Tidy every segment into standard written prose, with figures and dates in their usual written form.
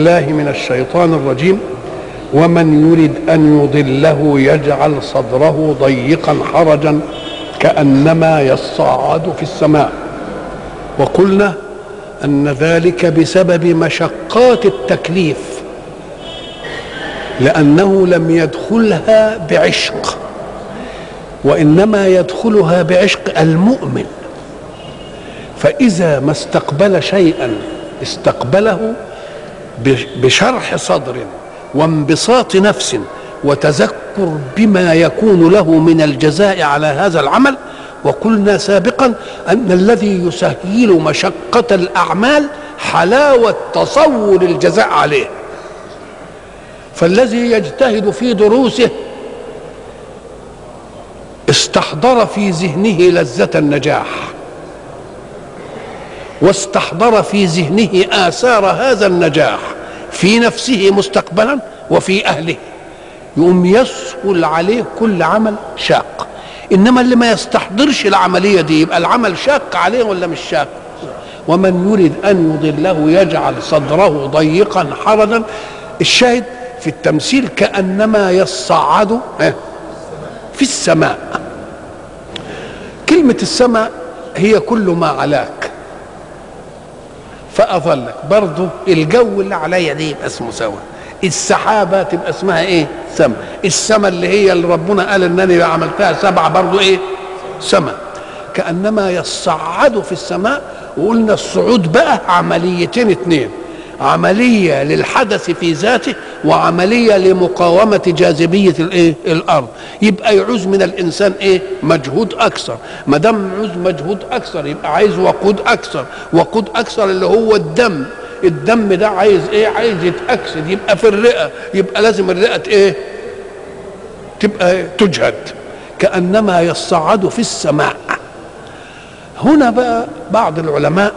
بالله من الشيطان الرجيم. ومن يرد أن يضله يجعل صدره ضيقا حرجا كأنما يصعد في السماء. وقلنا أن ذلك بسبب مشقات التكليف، لأنه لم يدخلها بعشق، وإنما يدخلها بعشق المؤمن. فإذا ما استقبل شيئا استقبله بشرح صدر وانبساط نفس وتذكر بما يكون له من الجزاء على هذا العمل. وقلنا سابقا أن الذي يسهل مشقة الأعمال حلاوة تصور الجزاء عليه. فالذي يجتهد في دروسه استحضر في ذهنه لذة النجاح، واستحضر في ذهنه آثار هذا النجاح في نفسه مستقبلا وفي أهله، يقوم يسهل عليه كل عمل شاق. إنما اللي ما يستحضرش العملية دي يبقى العمل شاق عليه ولا مش شاق؟ ومن يريد أن يضله يجعل صدره ضيقا حرجا. الشاهد في التمثيل كأنما يصعد في السماء. كلمة السماء هي كل ما علاك فأظلك. برضو الجو اللي عليا دي يبقى اسمه سوا. السحابة تبقى اسمها ايه؟ سما. السما اللي هي اللي ربنا قال انني عملتها سبعة برضو ايه؟ سما. كأنما يصعد في السماء. وقلنا الصعود بقى عمليتين اتنين، عملية للحدث في ذاته وعملية لمقاومة جاذبية الايه؟ الارض. يبقى يعوز من الانسان ايه؟ مجهود اكثر. ما دام يعوز مجهود اكثر يبقى عايز وقود اكثر. وقود اكثر اللي هو الدم. الدم ده عايز ايه؟ عايز يتأكسد، يبقى في الرئة، يبقى لازم الرئة ايه؟ تبقى تجهد. كأنما يصعد في السماء. هنا بقى بعض العلماء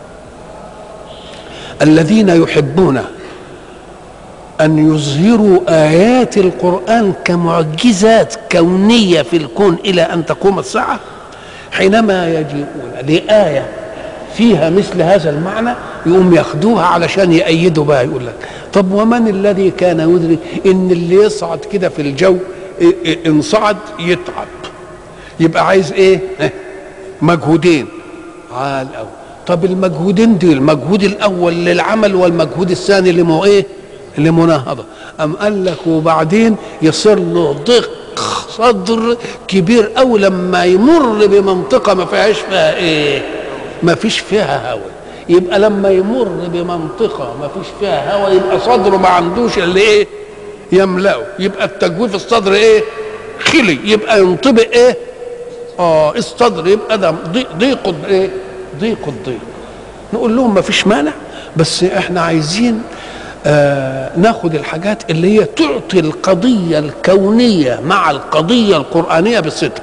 الذين يحبون أن يظهروا آيات القرآن كمعجزات كونية في الكون إلى أن تقوم الساعة، حينما يجيئون لآية فيها مثل هذا المعنى يقوم ياخدوها علشان يأيدوا بها. يقول لك طب ومن الذي كان يدرك ان اللي يصعد كده في الجو ان صعد يتعب، يبقى عايز ايه؟ مجهودين عال قوي. طب المجهودين دي المجهود الاول للعمل والمجهود الثاني لمو ايه؟ لمناهضه. ام قال لك وبعدين يصير له ضيق صدر كبير قوي لما يمر بمنطقه ما فيها ايه؟ ما فيش فيها هواء. يبقى لما يمر بمنطقه ما فيش فيها هواء يبقى صدره ما عندوش اللي ايه؟ يملأه. يبقى التجويف الصدر ايه؟ خلي. يبقى ينطبق ايه؟ الصدر يبقى ده ضيق ايه؟ ضيق الضيق. نقول لهم ما فيش مانع، بس احنا عايزين ناخد الحاجات اللي هي تعطي القضيه الكونيه مع القضيه القرآنيه بصدق.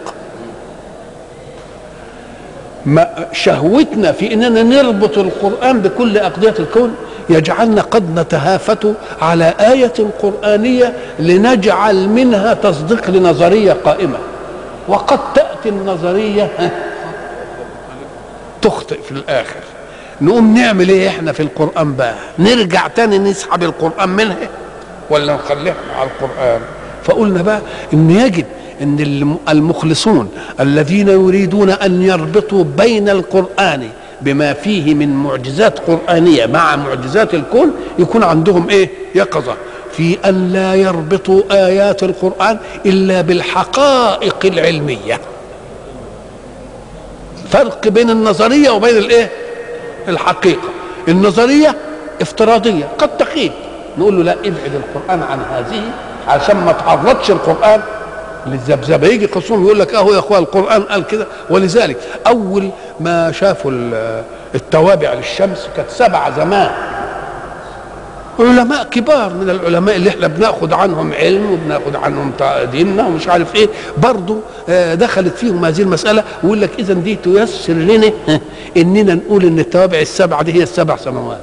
ما شهوتنا في اننا نربط القرآن بكل اقضية الكون يجعلنا قد نتهافت على آية قرآنية لنجعل منها تصديق لنظرية قائمة، وقد تأتي النظرية تخطئ في الآخر. نقوم نعمل ايه احنا في القرآن بقى؟ نرجع تاني نسحب القرآن منها ولا نخليها على القرآن؟ فقلنا بقى ان يجب ان المخلصون الذين يريدون ان يربطوا بين القرآن بما فيه من معجزات قرآنية مع معجزات الكون يكون عندهم ايه؟ يقظة في ان لا يربطوا آيات القرآن الا بالحقائق العلمية. فرق بين النظرية وبين الايه؟ الحقيقة. النظرية افتراضية قد تخيب، نقول له لا ابعد القرآن عن هذه عشان ما تعرضش القرآن للذبذبه. يجي خصوم يقول لك اهو يا اخويا القرآن قال كده. ولذلك اول ما شافوا التوابع للشمس كانت 7 زمان. علماء كبار من العلماء اللي احنا بناخد عنهم علم وبناخد عنهم ديننا ومش عارف ايه، برضو دخلت فيهم هذه المسألة. ويقول لك اذا دي تيسر لنا اننا نقول ان التوابع ال7 دي هي ال7 سماوات.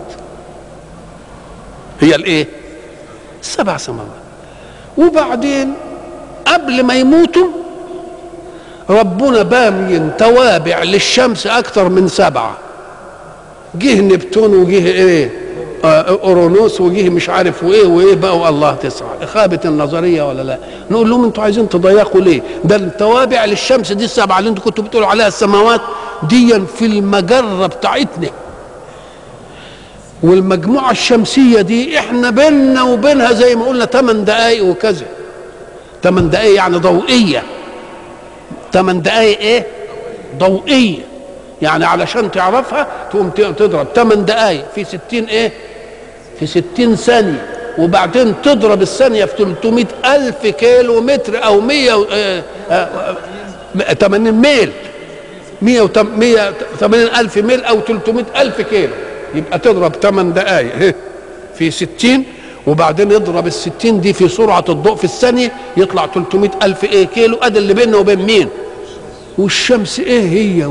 هي الايه؟ 7 سماوات. وبعدين قبل ما يموتوا ربنا بامين توابع للشمس اكثر من 7. جه نبتون وجه ايه؟ اورونوس وجه مش عارف وايه وايه بقى، والله تسعه. خابت النظريه ولا لا؟ نقول لهم انتوا عايزين تضيقوا ليه؟ ده التوابع للشمس دي السبعه اللي انتوا كنتوا بتقولوا عليها السماوات دي في المجره بتاعتنا، والمجموعه الشمسيه دي احنا بيننا وبينها زي ما قلنا 8 دقائق وكذا. 8 دقائق يعني ضوئيه. 8 دقائق ايه؟ ضوئيه. يعني علشان تعرفها تقوم تضرب 8 دقائق في 60 ايه؟ في 60 ثانية، وبعدين تضرب الثانية في 300 ألف كيلو متر أو 180 ميل، 180 ألف ميل أو 300 ألف كيلو، يبقى تضرب 8 دقائق في 60، وبعدين يضرب ال60 دي في سرعة الضوء في الثانية يطلع 300 ألف ايه كيلو. أدي اللي بيننا وبين مين؟ والشمس ايه هي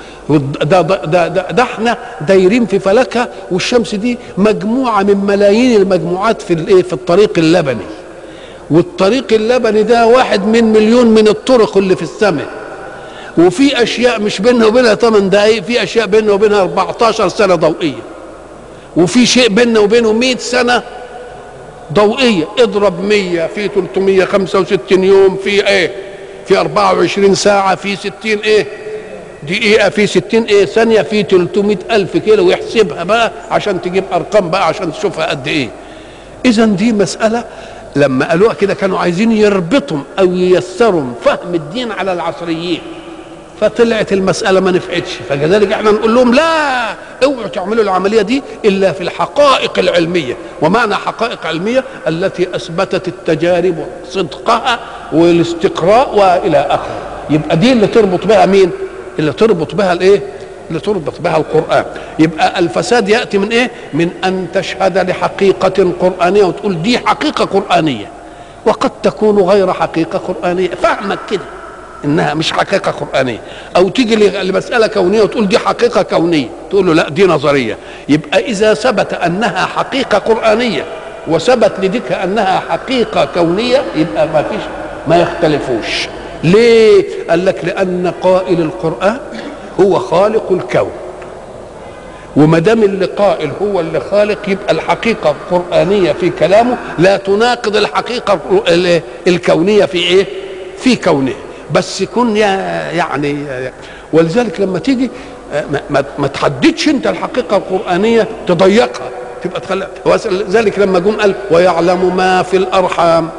ده احنا دايرين في فلكها، والشمس دي مجموعه من ملايين المجموعات في الايه؟ في الطريق اللبني. والطريق اللبني ده 1 من مليون من الطرق اللي في السماء، وفي اشياء مش بيننا وبينها 8 دقائق، في اشياء بيننا وبينها 14 سنه ضوئيه، وفي شيء بيننا وبينه 100 سنه ضوئيه. اضرب 100 في 365 يوم في ايه؟ في 24 ساعة في 60 ايه دقيقة في 60 ايه ثانية في 300 ألف كيلو، ويحسبها بقى عشان تجيب أرقام بقى عشان تشوفها قد ايه. إذا دي مسألة لما قالوها كده كانوا عايزين يربطهم أو ييسروا فهم الدين على العصريين، فطلعت المسألة ما نفعتش. فكذلك احنا نقول لهم لا، اوعوا تعملوا العملية دي إلا في الحقائق العلمية. ومعنى حقائق علمية التي أثبتت التجارب صدقها والاستقراء وإلى آخره. يبقى دي اللي تربط بها مين؟ اللي تربط بها الايه؟ اللي تربط بها القرآن. يبقى الفساد يأتي من ايه؟ من أن تشهد لحقيقة قرآنية وتقول دي حقيقة قرآنية، وقد تكون غير حقيقة قرآنية. فهمك كده انها مش حقيقه قرانيه، او تيجي لمساله كونيه وتقول دي حقيقه كونيه، تقول له لا دي نظريه. يبقى اذا ثبت انها حقيقه قرانيه وثبت لديك انها حقيقه كونيه يبقى ما فيش، ما يختلفوش. ليه؟ قال لك لان قائل القران هو خالق الكون، وما دام اللي قائل هو اللي خالق يبقى الحقيقه القرانيه في كلامه لا تناقض الحقيقه الكونيه في ايه؟ في كونه. بس يكون يعني ولذلك لما تيجي ما تحددش انت الحقيقه القرانيه تضيقها تبقى تخلق. ذلك لما جم قال ويعلم ما في الارحام،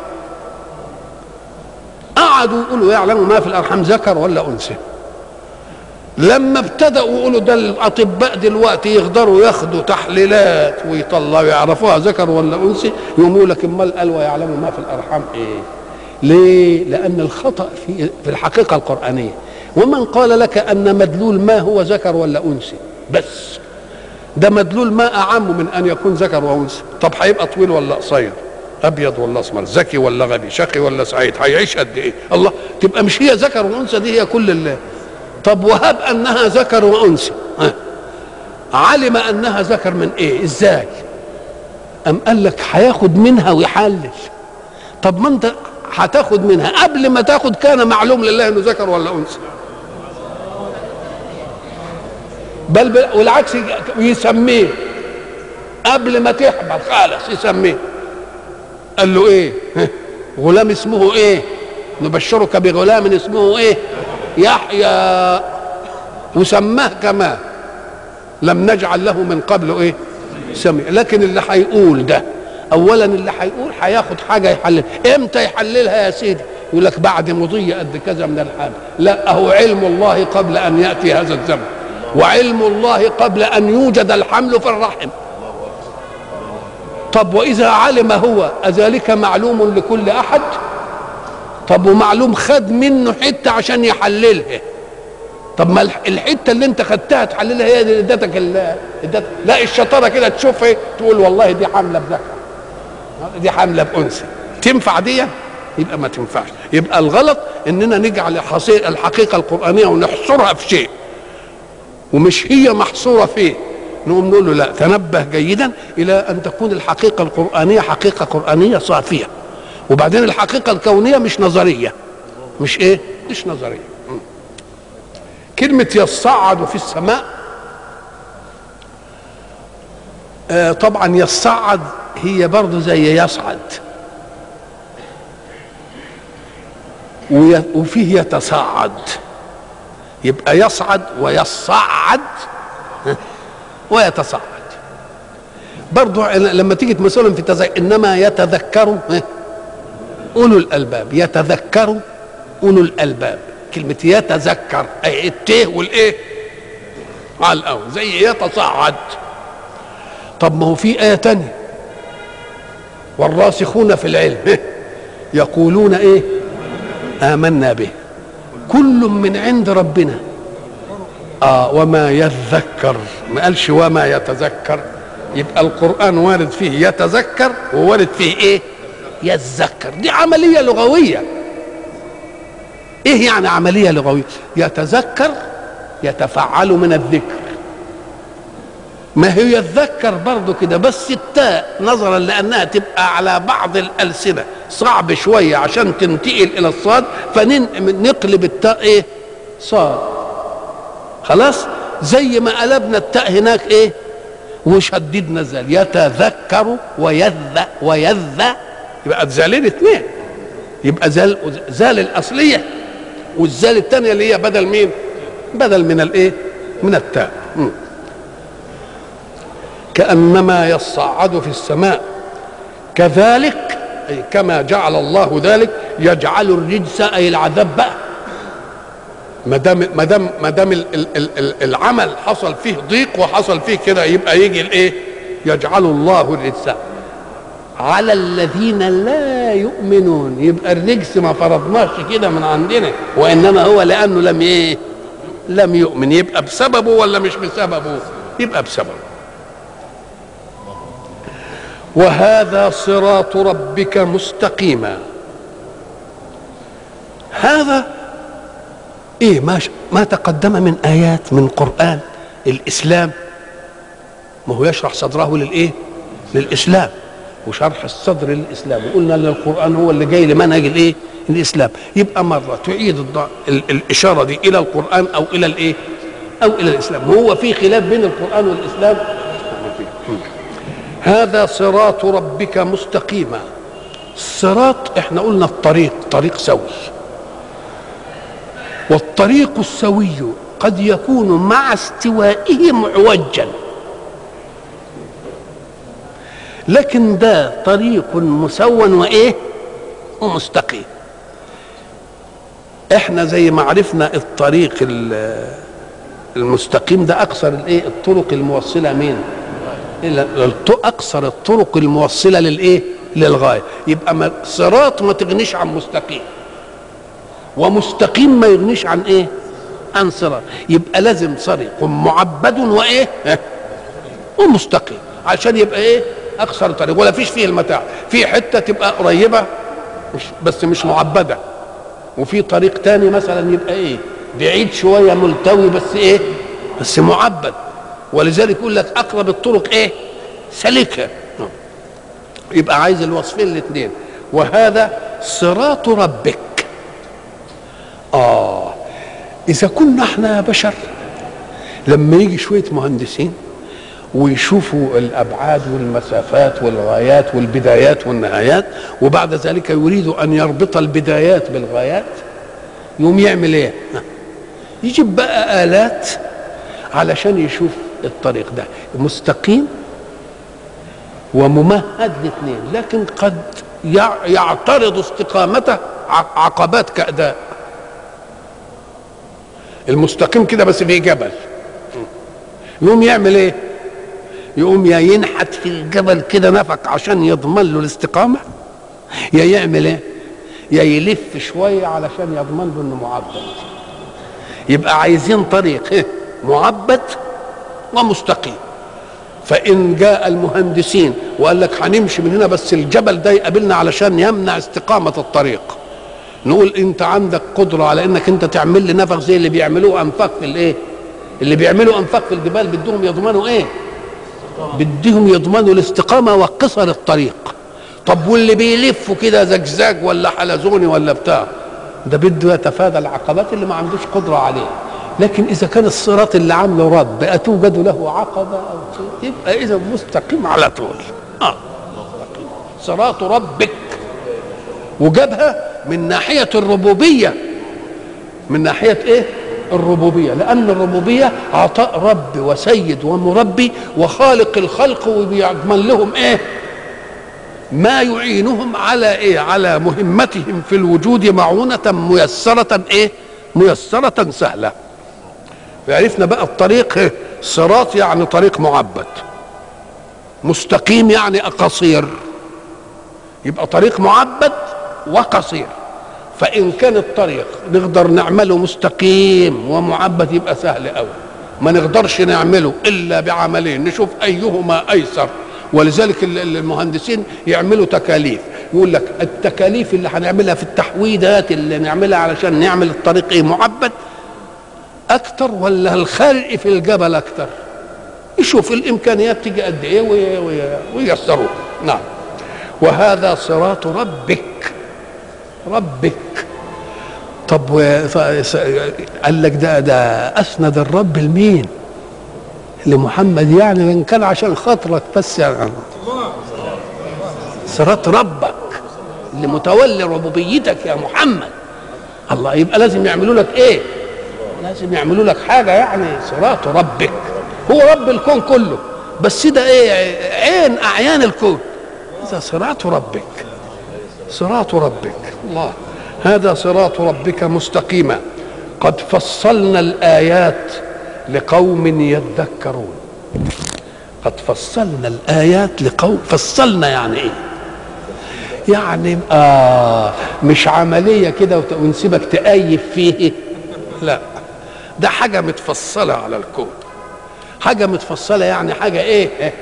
قعدوا يقولوا يعلم ما في الارحام ذكر ولا انثى. لما ابتدأوا يقولوا ده الاطباء دلوقتي يقدروا ياخدوا تحليلات ويطلعوا يعرفوها ذكر ولا انثى، يقولوا لك امال قال ويعلم ما في الارحام ايه؟ ليه؟ لأن الخطأ في الحقيقة القرآنية. ومن قال لك أن مدلول ما هو ذكر ولا أنثى بس؟ ده مدلول ما أعم من أن يكون ذكر وأنثى. طب هيبقى طويل ولا قصير؟ أبيض ولا أسمر؟ ذكي ولا غبي؟ شقي ولا سعيد؟ هيعيش قد إيه؟ الله، تبقى مش هي ذكر وأنثى دي هي كل الله. طب وهب أنها ذكر وأنثى، علم أنها ذكر من إيه؟ إزاي؟ أم قال لك هياخد منها ويحلل. طب ما أنت هتاخد منها قبل ما تاخد كان معلوم لله انه ذكر ولا انثى، بل والعكس يسميه قبل ما تحبل خالص يسميه. قال له ايه؟ غلام اسمه ايه؟ نبشرك بغلام اسمه ايه؟ يحيى. وسماه كمان لم نجعل له من قبل ايه؟ سمي. لكن اللي هيقول ده اولا اللي هيقول هياخد حاجه يحلل. امتى يحللها يا سيدي؟ يقول لك بعد مضي قد كذا من الحال. لا، هو علم الله قبل ان ياتي هذا الزمن، وعلم الله قبل ان يوجد الحمل في الرحم. طب واذا علم هو اذلك معلوم لكل احد؟ طب ومعلوم خد منه حته عشان يحللها. طب ما الحته اللي انت خدتها تحللها هي اللي ادتك لا الشطاره كده تشوف ايه؟ تقول والله دي حامله بذكر، دي حامله بانثى، تنفع دي؟ يبقى ما تنفعش. يبقى الغلط اننا نجعل الحقيقه القرانيه ونحصرها في شيء ومش هي محصوره فيه. نقوم نقول له لا، تنبه جيدا الى ان تكون الحقيقه القرانيه حقيقه قرانيه صافيه، وبعدين الحقيقه الكونيه مش نظريه. مش ايه؟ مش نظريه. كلمه يصعد في السماء طبعا يصعد هي برضه زي يصعد، وفيه يتصاعد، يبقى يصعد ويصعد ويتصاعد. برضه لما تيجي مثلا في انما يتذكر اولو الالباب، يتذكر اولو الالباب. كلمه يتذكر اي الت والايه على الاول زي يتصاعد. طب ما هو في ايه تانية، والراسخون في العلم يقولون ايه؟ آمنا به كل من عند ربنا. وما يذكر، ما قالش وما يتذكر. يبقى القرآن وارد فيه يتذكر ووارد فيه ايه؟ يتذكر. دي عملية لغوية. ايه يعني عملية لغوية؟ يتذكر يتفعل من الذكر، ما هي يتذكر برضو كده، بس التاء نظرا لانها تبقى على بعض الالسنه صعب شويه عشان تنتقل الى الصاد، فنقلب التاء ايه؟ صاد. خلاص، زي ما قلبنا التاء هناك ايه؟ وشددنا الزال. يتذكر ويذ يبقى الزالين اثنين، يبقى زال الاصليه والزال الثانيه اللي هي بدل مين؟ بدل من الايه؟ من التاء. كأنما يصعد في السماء كذلك، أي كما جعل الله ذلك، يجعل الرجس أي العذاب بقى. ما دام العمل حصل فيه ضيق وحصل فيه كده، يبقى يجي الايه؟ يجعل الله الرجس على الذين لا يؤمنون. يبقى الرجس ما فرضناش كده من عندنا، وانما هو لانه لم يؤمن. يبقى بسببه ولا مش بسببه؟ يبقى بسببه. وهذا صراط ربك مستقيما. هذا ايه؟ ما تقدم من ايات من قرآن الاسلام، ما هو يشرح صدره للايه؟ للاسلام، وشرح الصدر للاسلام، وقلنا ان القرآن هو اللي جاي لمنهج الايه؟ الاسلام. يبقى مره تعيد الاشاره دي الى القرآن او الى الايه؟ او الى الاسلام. وهو في خلاف بين القرآن والاسلام. هذا صراط ربك مستقيما. الصراط احنا قلنا الطريق، طريق سوي، والطريق السوي قد يكون مع استوائه معوجا، لكن ده طريق مسون وايه؟ ومستقيم. احنا زي ما عرفنا الطريق المستقيم ده اقصر الايه؟ الطرق الموصله مين؟ اقصر الطرق الموصله للايه؟ للغايه. يبقى صراط ما تغنيش عن مستقيم، ومستقيم ما يغنيش عن ايه؟ عن صراط. يبقى لازم طريق معبد وايه؟ ومستقيم، عشان يبقى ايه؟ اقصر طريق ولا فيش فيه المتاع. في حته تبقى قريبه بس مش معبده، وفي طريق تاني مثلا يبقى ايه؟ بعيد شويه ملتوي بس ايه؟ بس معبد. ولذلك يقول لك اقرب الطرق ايه؟ سلكه. يبقى عايز الوصفين الاثنين. وهذا صراط ربك. اذا كنا احنا بشر، لما يجي شويه مهندسين ويشوفوا الابعاد والمسافات والغايات والبدايات والنهايات، وبعد ذلك يريدوا ان يربط البدايات بالغايات، يقوم يعمل ايه؟ يجيب بقى آلات علشان يشوف الطريق ده مستقيم وممهد الاثنين، لكن قد يعترض استقامته عقبات كأداء. المستقيم كده بس فيه جبل، يقوم يعمل ايه؟ يقوم يا ينحت في الجبل كده نفق عشان يضمن له الاستقامة، يا يعمل ايه؟ يا يلف شوية علشان يضمن له انه معبد. يبقى عايزين طريق معبد ومستقيم. فإن جاء المهندسين وقال لك هنمشي من هنا بس الجبل ده يقابلنا علشان يمنع استقامة الطريق، نقول انت عندك قدرة على انك انت تعمل لي نفق زي اللي بيعملوه انفاق في الايه؟ اللي بيعملوا انفاق في الجبال بدهم يضمنوا ايه؟ بدهم يضمنوا الاستقامة وقصر الطريق. طب واللي بيلفوا كده زجزاج ولا حلزوني ولا بتاع، ده بده يتفادى العقبات اللي ما عندوش قدرة عليه. لكن اذا كان الصراط اللي عامله رب اتوجد له عقبه او شيء يبقى اذا مستقيم على طول. صراط ربك، وجابها من ناحيه الربوبيه، من ناحيه ايه؟ الربوبيه، لان الربوبيه عطاء رب وسيد ومربي وخالق الخلق، وبيضمن لهم ايه؟ ما يعينهم على ايه؟ على مهمتهم في الوجود معونة ميسرة ايه؟ ميسرة سهلة. عرفنا بقى الطريق، صراط يعني طريق معبد، مستقيم يعني قصير، يبقى طريق معبد وقصير. فإن كان الطريق نقدر نعمله مستقيم ومعبد يبقى سهل قوي، ما نقدرش نعمله إلا بعملين نشوف أيهما أيسر. ولذلك المهندسين يعملوا تكاليف، يقول لك التكاليف اللي هنعملها في التحويدات اللي نعملها علشان نعمل الطريق ايه؟ معبد اكتر ولا الخلق في الجبل اكتر؟ يشوف الامكانيات تيجي قد ايه وييسروه. نعم. وهذا صراط ربك. ربك. طب قال لك ده اسند الرب لمين؟ لمحمد، يعني ان كان عشان خاطرك بس يعني صراط ربك اللي متولي ربوبيتك يا محمد. الله، يبقى لازم يعملوا لك ايه؟ لازم يعملوا لك حاجه، يعني صراط ربك هو رب الكون كله، بس ده ايه؟ عين اعيان الكون. هذا صراط ربك، صراط ربك. الله، هذا صراط ربك مستقيما قد فصلنا الايات لقوم يذكرون. قد فصلنا الآيات لقوم. فصلنا يعني ايه؟ يعني مش عملية كده ونسيبك تأيف فيه، لا، ده حاجة متفصلة على الكون. حاجة متفصلة يعني حاجة ايه؟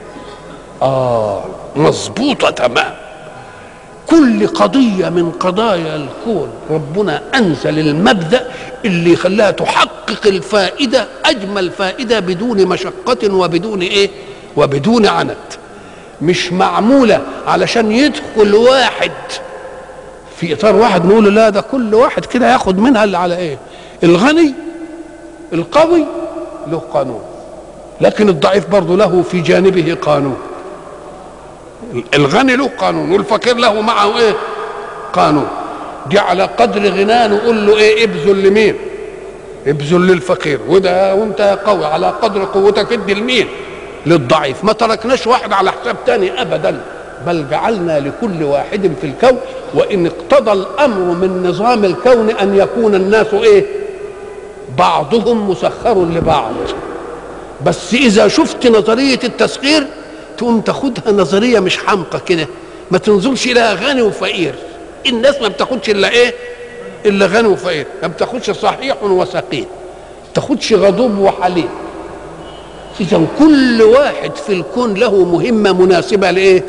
مظبوطة تمام. كل قضية من قضايا الكون ربنا أنزل المبدأ اللي يخليها تحقق الفائدة، أجمل فائدة، بدون مشقة وبدون إيه؟ وبدون عنت. مش معمولة علشان يدخل واحد في إطار واحد نقول لا، ده كل واحد كده ياخد منها اللي على إيه؟ الغني القوي له قانون، لكن الضعيف برضه له في جانبه قانون. الغني له قانون والفقير له معه ايه؟ قانون. دي على قدر غناه نقول له ايه؟ ابذل لمين؟ ابذل للفقير. وده وانت يا قوي على قدر قوتك ادي لمين؟ للضعيف. ما تركناش واحد على حساب تاني ابدا، بل جعلنا لكل واحد في الكون، وان اقتضى الامر من نظام الكون ان يكون الناس ايه؟ بعضهم مسخر لبعض. بس اذا شفت نظريه التسخير تقوم تاخدها نظريه مش حمقى كده، ما تنظرش الى غني وفقير. الناس ما بتاخدش الا ايه؟ الا غني وفقير، ما بتاخدش صحيح وسقيم، ما بتاخدش غضوب وحليم. اذا كل واحد في الكون له مهمه مناسبه لايه؟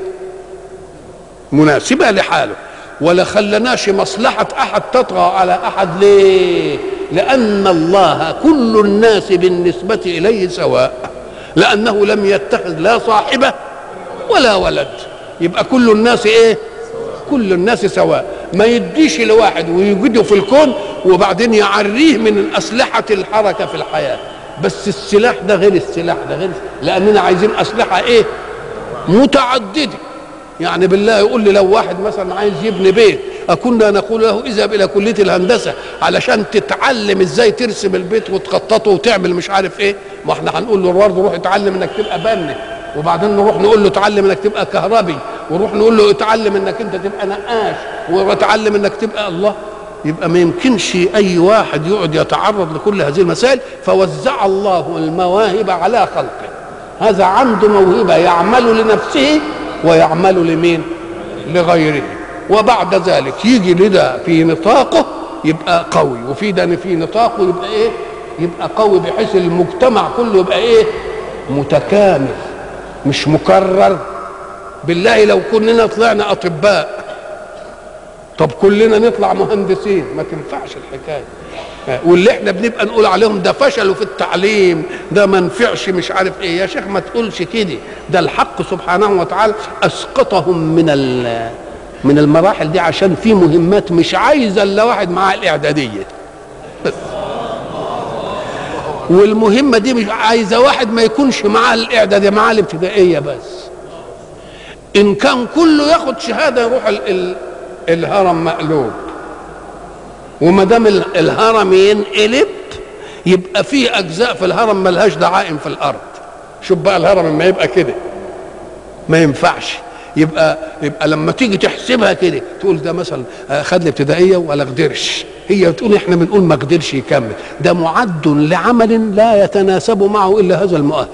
مناسبه لحاله، ولا خلناش مصلحه احد تطغى على احد. ليه؟ لان الله كل الناس بالنسبه اليه سواء، لأنه لم يتخذ لا صاحبة ولا ولد. يبقى كل الناس ايه؟ كل الناس سواء. ما يديش لواحد ويوجده في الكون وبعدين يعريه من أسلحة الحركة في الحياة. بس السلاح ده غير السلاح ده غير، لأننا عايزين أسلحة ايه؟ متعددة. يعني بالله يقول لي لو واحد مثلا عايز يبني بيت، أكنا نقول له اذهب إلى كلية الهندسة علشان تتعلم ازاي ترسم البيت وتخططه وتعمل مش عارف ايه. ما احنا هنقول له برضه روح اتعلم انك تبقى بني، وبعدين نروح نقول له اتعلم انك تبقى كهربي، ونروح نقول له اتعلم انك انت تبقى نقاش، واتعلم انك تبقى الله. يبقى ما يمكنش اي واحد يقعد يتعرض لكل هذه المسائل. فوزع الله المواهب على خلقه. هذا عنده موهبة يعمل لنفسه ويعمل لمين؟ لغيره. وبعد ذلك يجي لده في نطاقه يبقى قوي، وفي ده في نطاقه يبقى ايه؟ يبقى قوي، بحيث المجتمع كله يبقى ايه؟ متكامل مش مكرر. بالله لو كلنا طلعنا اطباء، طب كلنا نطلع مهندسين، ما تنفعش الحكايه. واللي احنا بنبقى نقول عليهم ده فشلوا في التعليم، ده ما نفعش مش عارف ايه، يا شيخ ما تقولش كده. ده الحق سبحانه وتعالى اسقطهم من المراحل دي عشان في مهمات مش عايزه الا واحد معاه الاعداديه بس. والمهمه دي مش عايزه واحد ما يكونش معاه الاعداديه، معاه الابتدائيه بس. ان كان كله ياخد شهاده يروح الهرم مقلوب، وما دام الهرم ينقلب يبقى في اجزاء في الهرم ملهاش دعائم في الارض. شوف بقى الهرم لما يبقى كده ما ينفعش. يبقى لما تيجي تحسبها كده تقول ده مثلا خد الابتدائيه ولا قدرش، هي تقول احنا بنقول ما قدرش يكمل، ده معد لعمل لا يتناسب معه الا هذا المؤهل.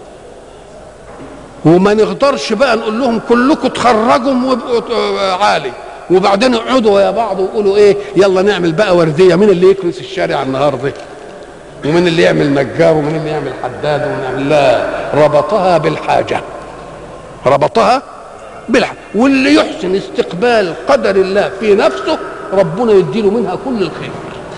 وما نقدرش بقى نقول لهم كلكم تخرجوا وابقوا عالي وبعدين يقعدوا ويا بعض ويقولوا ايه يلا نعمل بقى ورديه، مين اللي يكنس الشارع النهارده ومين اللي يعمل نجار ومين اللي يعمل حداد ونعمل. لا، ربطها بالحاجه، ربطها بالحاجه. واللي يحسن استقبال قدر الله في نفسه ربنا يديله منها كل الخير.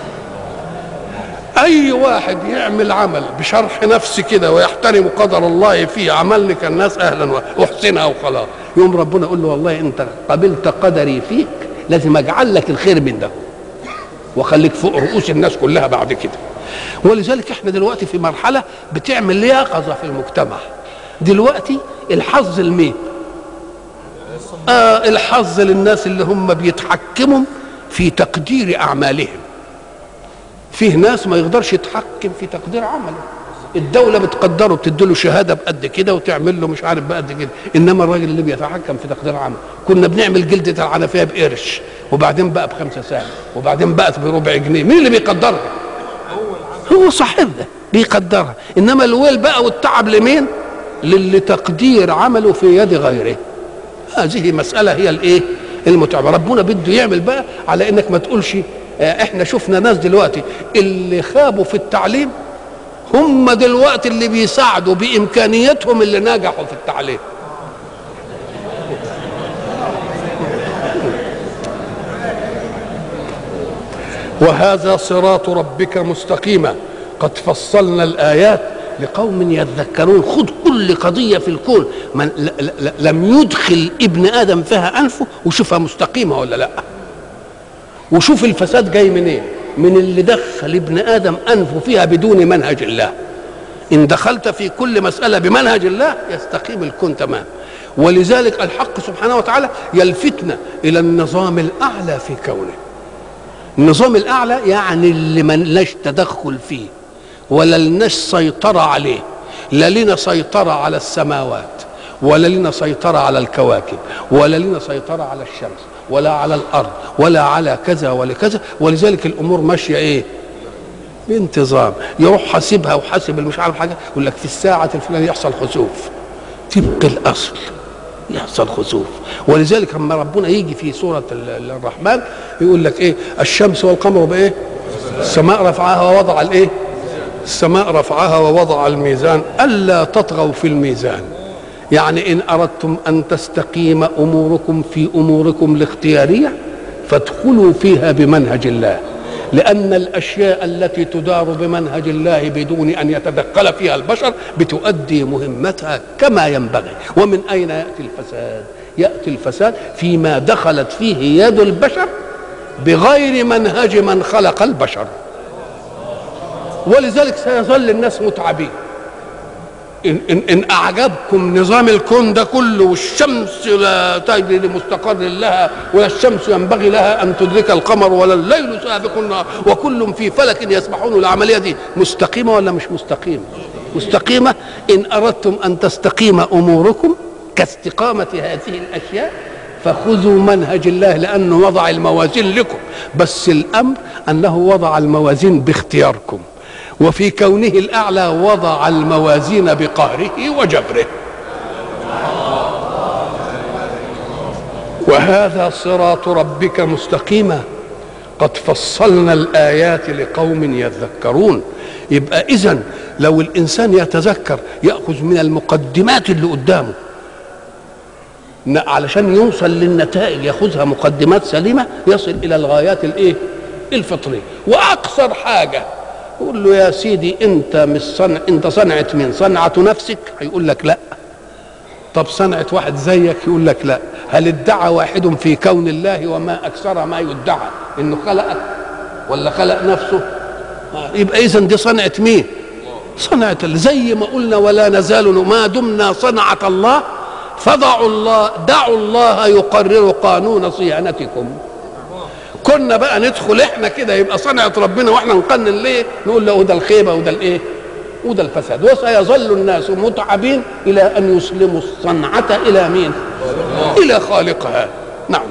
اي واحد يعمل عمل بشرح نفسه كده ويحترم قدر الله فيه، عمل لك الناس اهلا واحسنها وخلاص، يوم ربنا يقول له والله انت قبلت قدري فيك لازم اجعل لك الخير من ده وخليك فوق رؤوس الناس كلها بعد كده. ولذلك احنا دلوقتي في مرحله بتعمل يقظه في المجتمع. دلوقتي الحظ لمين؟ الحظ للناس اللي هم بيتحكموا في تقدير اعمالهم. فيه ناس ما يقدرش يتحكم في تقدير عمله، الدوله بتقدره بتديله شهاده بقد كده وتعمل له مش عارف بقد كده، انما الراجل اللي بيتحكم في تقدير عمله. كنا بنعمل جلده العنفيه بقرش وبعدين بقى ب5 ساعه وبعدين بقت بربع جنيه، مين اللي بيقدرها؟ هو صاحبها بيقدرها. انما الويل بقى والتعب لمين؟ للي تقدير عمله في يد غيره. هذه مساله هي الايه المتعبه. ربنا بده يعمل بقى على انك ما تقولش احنا شفنا ناس دلوقتي اللي خابوا في التعليم هم دلوقتي اللي بيساعدوا بامكانياتهم اللي نجحوا في التعليم. وهذا صراط ربك مستقيما قد فصلنا الآيات لقوم يذكرون. خذ كل قضية في الكون من لم يدخل ابن آدم فيها أنفه وشوفها مستقيمة ولا لا، وشوف الفساد جاي منين؟ من اللي دخل ابن آدم أنفه فيها بدون منهج الله. إن دخلت في كل مسألة بمنهج الله يستقيم الكون تمام. ولذلك الحق سبحانه وتعالى يلفتنا إلى النظام الأعلى في كونه. النظام الأعلى يعني اللي ما لناش تدخل فيه ولا لناش سيطرة عليه، لا لنا سيطرة على السماوات ولا لنا سيطرة على الكواكب ولا لنا سيطرة على الشمس ولا على الأرض ولا على كذا ولا كذا. ولذلك الأمور ماشية إيه؟ بانتظام. يروح حاسبها وحاسب مش عارف حاجة، يقول لك في الساعة الفلانية يحصل خسوف طبق الأصل، يحصل خسوف. ولذلك لما ربنا يجي في سورة الرحمن يقول لك ايه؟ الشمس والقمر بايه؟ السماء رفعها ووضع الايه؟ السماء رفعها ووضع الميزان ألا تطغوا في الميزان. يعني إن أردتم أن تستقيم أموركم في أموركم الاختيارية فادخلوا فيها بمنهج الله، لأن الأشياء التي تدار بمنهج الله بدون أن يتدخل فيها البشر بتؤدي مهمتها كما ينبغي. ومن أين يأتي الفساد؟ يأتي الفساد فيما دخلت فيه يد البشر بغير منهج من خلق البشر. ولذلك سيظل الناس متعبين. إن أعجبكم نظام الكون ده كله والشمس لا تجري لمستقر لها ولا الشمس ينبغي لها أن تدرك القمر ولا الليل سابق النهار وكل في فلك يسبحون، العملية دي مستقيمة ولا مش مستقيمة؟ مستقيمة. إن أردتم أن تستقيم أموركم كاستقامة هذه الأشياء فخذوا منهج الله، لأنه وضع الموازين لكم، بس الأمر أنه وضع الموازين باختياركم، وفي كونه الأعلى وضع الموازين بقهره وجبره. وهذا صراط ربك مستقيما قد فصلنا الآيات لقوم يذكرون. يبقى إذن لو الإنسان يتذكر يأخذ من المقدمات اللي قدامه علشان يوصل للنتائج، يأخذها مقدمات سليمة يصل إلى الغايات الإيه؟ الفطرية. وأقصر حاجة يقول له يا سيدي انت مش صنع، انت صنعة من صنعة نفسك؟ هيقول لك لا. طب صنعة واحد زيك؟ يقول لك لا. هل ادعى واحد في كون الله وما اكثر ما يدعى انه خلقك ولا خلق نفسه؟ يبقى اذا دي صنعة مين؟ صنعة الله، زي ما قلنا ولا نزال ما دمنا صنعة الله دعوا الله يقرر قانون صيانتكم. كنا بقى ندخل احنا كده يبقى صنعة ربنا واحنا نقنن ليه؟ نقول له ده الخيبة وده الايه؟ وده الفساد. وسيظل الناس متعبين الى ان يسلموا الصنعة الى مين؟ الى خالقها. نعم.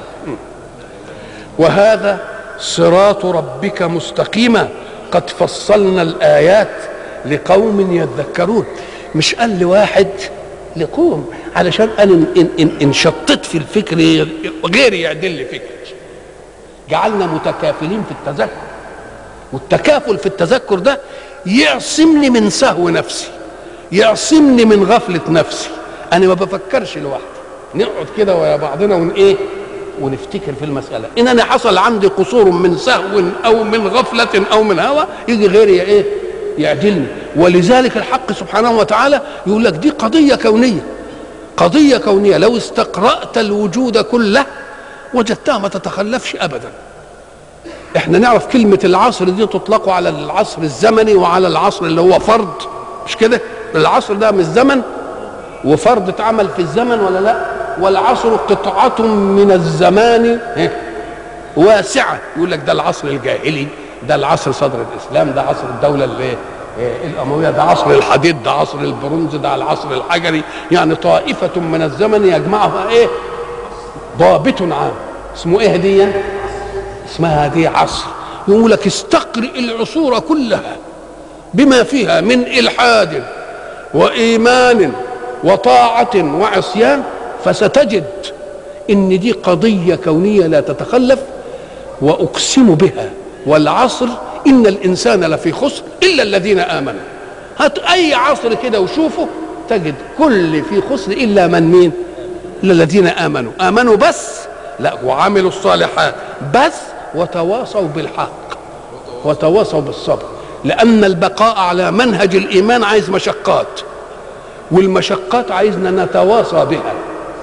وهذا صراط ربك مستقيما قد فصلنا الآيات لقوم يذكرون. مش قال لواحد، لقوم، علشان انا ان شطت في الفكر غيري يعدل لي فكر. جعلنا متكافلين في التذكر، والتكافل في التذكر ده يعصمني من سهو نفسي، يعصمني من غفلة نفسي. انا ما بفكرش لوحدي، نقعد كده ويا بعضنا ونفتكر في المسألة. إن أنا حصل عندي قصور من سهو أو من غفلة أو من هوى، يجي غيري يعدلني. ولذلك الحق سبحانه وتعالى يقول لك دي قضية كونية، قضية كونية لو استقرأت الوجود كله وجدتها ما تتخلفش أبدا. احنا نعرف كلمة العصر دي تطلق على العصر الزمني وعلى العصر اللي هو فرض، مش كده؟ العصر ده مش زمن وفرض اتعمل في الزمن ولا لا؟ والعصر قطعة من الزمان واسعة. يقول لك ده العصر الجاهلي، ده العصر صدر الإسلام، ده عصر الدولة الأموية، ده عصر الحديد، ده عصر البرونز، ده العصر الحجري. يعني طائفة من الزمن يجمعها ضابط عام اسمه هديا، اسمها هدية عصر. يقول لك استقرئ العصور كلها بما فيها من إلحاد وإيمان وطاعة وعصيان، فستجد ان دي قضية كونية لا تتخلف. واقسم بها والعصر ان الانسان لفي خسر الا الذين امنوا. هات اي عصر كده وشوفه تجد كل في خسر الا مين؟ الا الذين امنوا بس، لا، وعملوا الصالحات بس، وتواصوا بالحق وتواصوا بالصبر. لان البقاء على منهج الايمان عايز مشقات، والمشقات عايزنا نتواصى بها.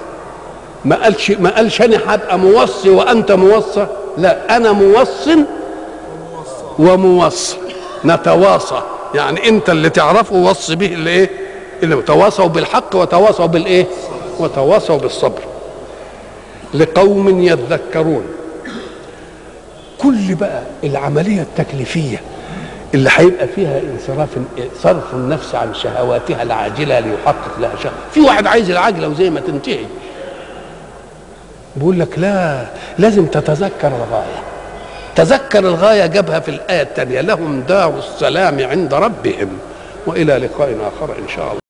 ما قالش انا هبقى موصي وانت موصى، لا، انا موصي وموصى، نتواصى. يعني انت اللي تعرفه وصي به اللي تواصوا بالحق وتواصوا وتواصوا بالصبر. لقوم يذكرون. كل بقى العملية التكليفية اللي هيبقى فيها صرف النفس عن شهواتها العاجلة ليحقق لها شهوة. في واحد عايز العاجلة وزي ما تنتهي، بيقول لك لا، لازم تتذكر الغاية. تذكر الغاية جابها في الآية الثانية، لهم دار السلام عند ربهم وإلى لقاء آخر إن شاء الله.